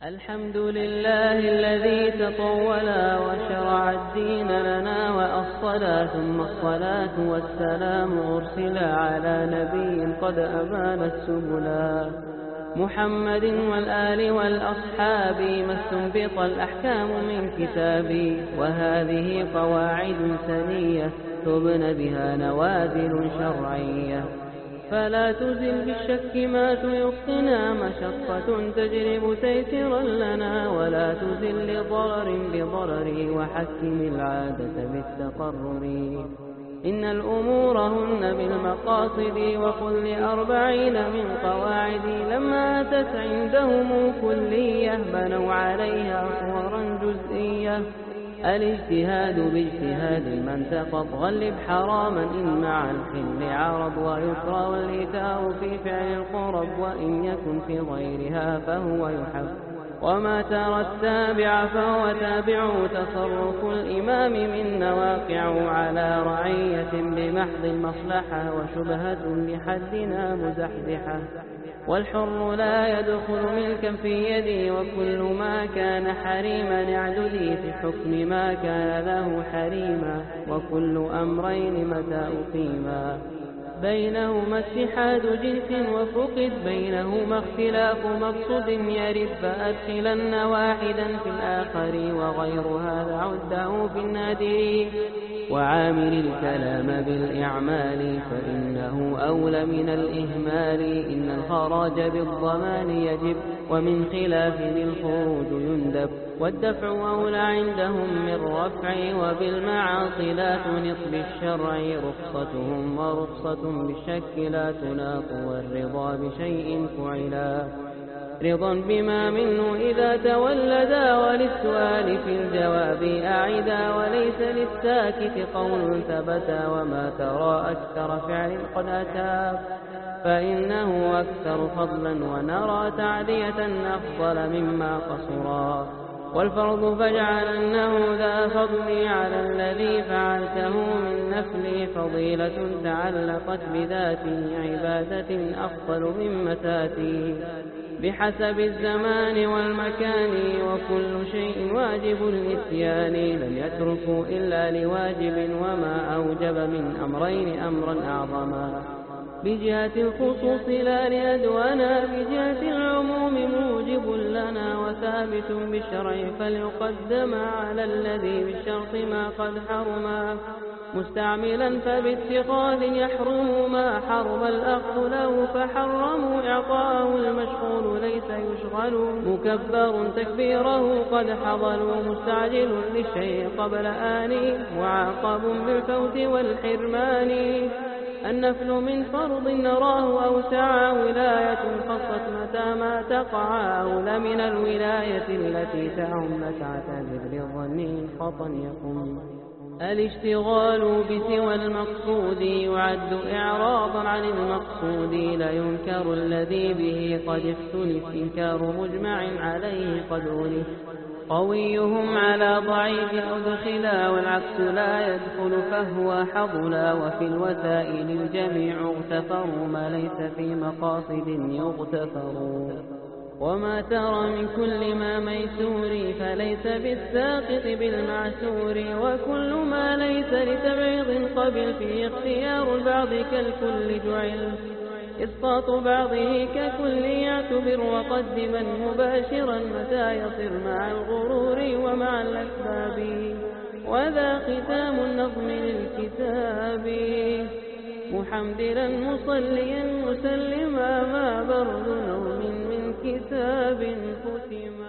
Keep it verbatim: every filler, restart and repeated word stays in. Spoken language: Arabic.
الحمد لله الذي تطولا وشرع الدين لنا وأصلا، ثم الصلاة والسلام أرسلا على نبي قد أبان السبلا، محمد والآل والأصحاب ما استنبط الأحكام من كتابي، وهذه قواعد سنية تبنى بها نوازل شرعية، فلا تزل بالشك ما تيقنا، مشقة تجلب تيسرا لنا، ولا تزل لضرر بضرر، وحكم العادة بالتقرر. إن الأمور هن بالمقاصد، وقل لأربعين من قواعد، لما أتت عندهم كلية بنوا عليها صورا جزئية. الاجتهاد باجتهاد من تقض، غلب حراما إن مع الحل عرض، ويكره والإيثار في فعل القرب، وإن يكن في غيرها فهو يحب. وما ترى التابع فهو تابع، تصرف الإمام من نواقع على رعية بمحض المصلحة، وشبهة لحدنا مزحزحة. والحر لا يدخل ملكا في يدي، وكل ما كان حريما اعددي، في حكم ما كان له حريما، وكل أمرين متى أقيما. بينهما اتحاد جنس وفقد، بينهما اختلاف مقصود يرد، فأدخلن واحدا في الآخر، وغير هذا عده في النادر. وعامل الكلام بالإعمال، فإنه أولى من الإهمال. إن الخراج بالضمان يجب، ومن خلاف الخروج يندب، والدفع أولى عندهم من رفع، وبالمعاصي لا تنط بالشرع رخصتهم، ورخصة بالشك لا تناط، والرضا بشيء فعلا رضا بما منه إذا تولدا، وللسؤال في الجواب أعدا، وليس للساكت قول ثبتا، وما ترى أكثر فعل قد أتى فإنه أكثر فضلا، ونرى تعدية أفضل مما قصرا. والفرض فاجعلنه ذا فضل على الذي فعلته من نفل، فضيلة تعلقت بذات عبادة أفضل من تاتي، بحسب الزمان والمكان، وكل شيء واجب الإتيان. لم يتركوا إلا لواجب، وما أوجب من أمرين أمرا أعظما، بجهة الخصوص لا لأدوانا، بجهة العموم موجب لنا، وثابت بالشرع فليقدم على الذي بالشرط ما قد حرما، مستعملا فباتخاذ يحرم ما حرم الأخذ له، فحرموا إعطاءه المشغول ليس يشغل، مكبر تكبيره قد حضلوا، مستعجل للشيء قبل آنه، معاقب بالفوت والحرمان. النفل من فرض نراه أوسع، ولاية خصت متى ما تقع، أولى من الولاية التي تعم، تعتذر للظن خطا يقوم. الاشتغال بسوى المقصود يعد إعراضا عن المقصود، لا ينكر الذي به قد اختلف، إنكار مجمع عليه قد ألف. قويهم على ضعيف أدخلا، والعكس لا يدخل فهو حضلا، وفي الوسائل الجميع اغتفروا، ما ليس في مقاصد يغتفر. وما ترى من كل ما ميسور، فليس بالساقط بالمعسور، وكل ما ليس لتبعيض قبل، فيه اختيار البعض كالكل جعل، إسقاط بعضه ككل يعتبر، وقدما مباشرا متى يصر مع الغرور ومع الأسباب. وذا ختام النظم للكتاب، محمدلا مصليا مسلما، ما برد نوم من كتاب ختم.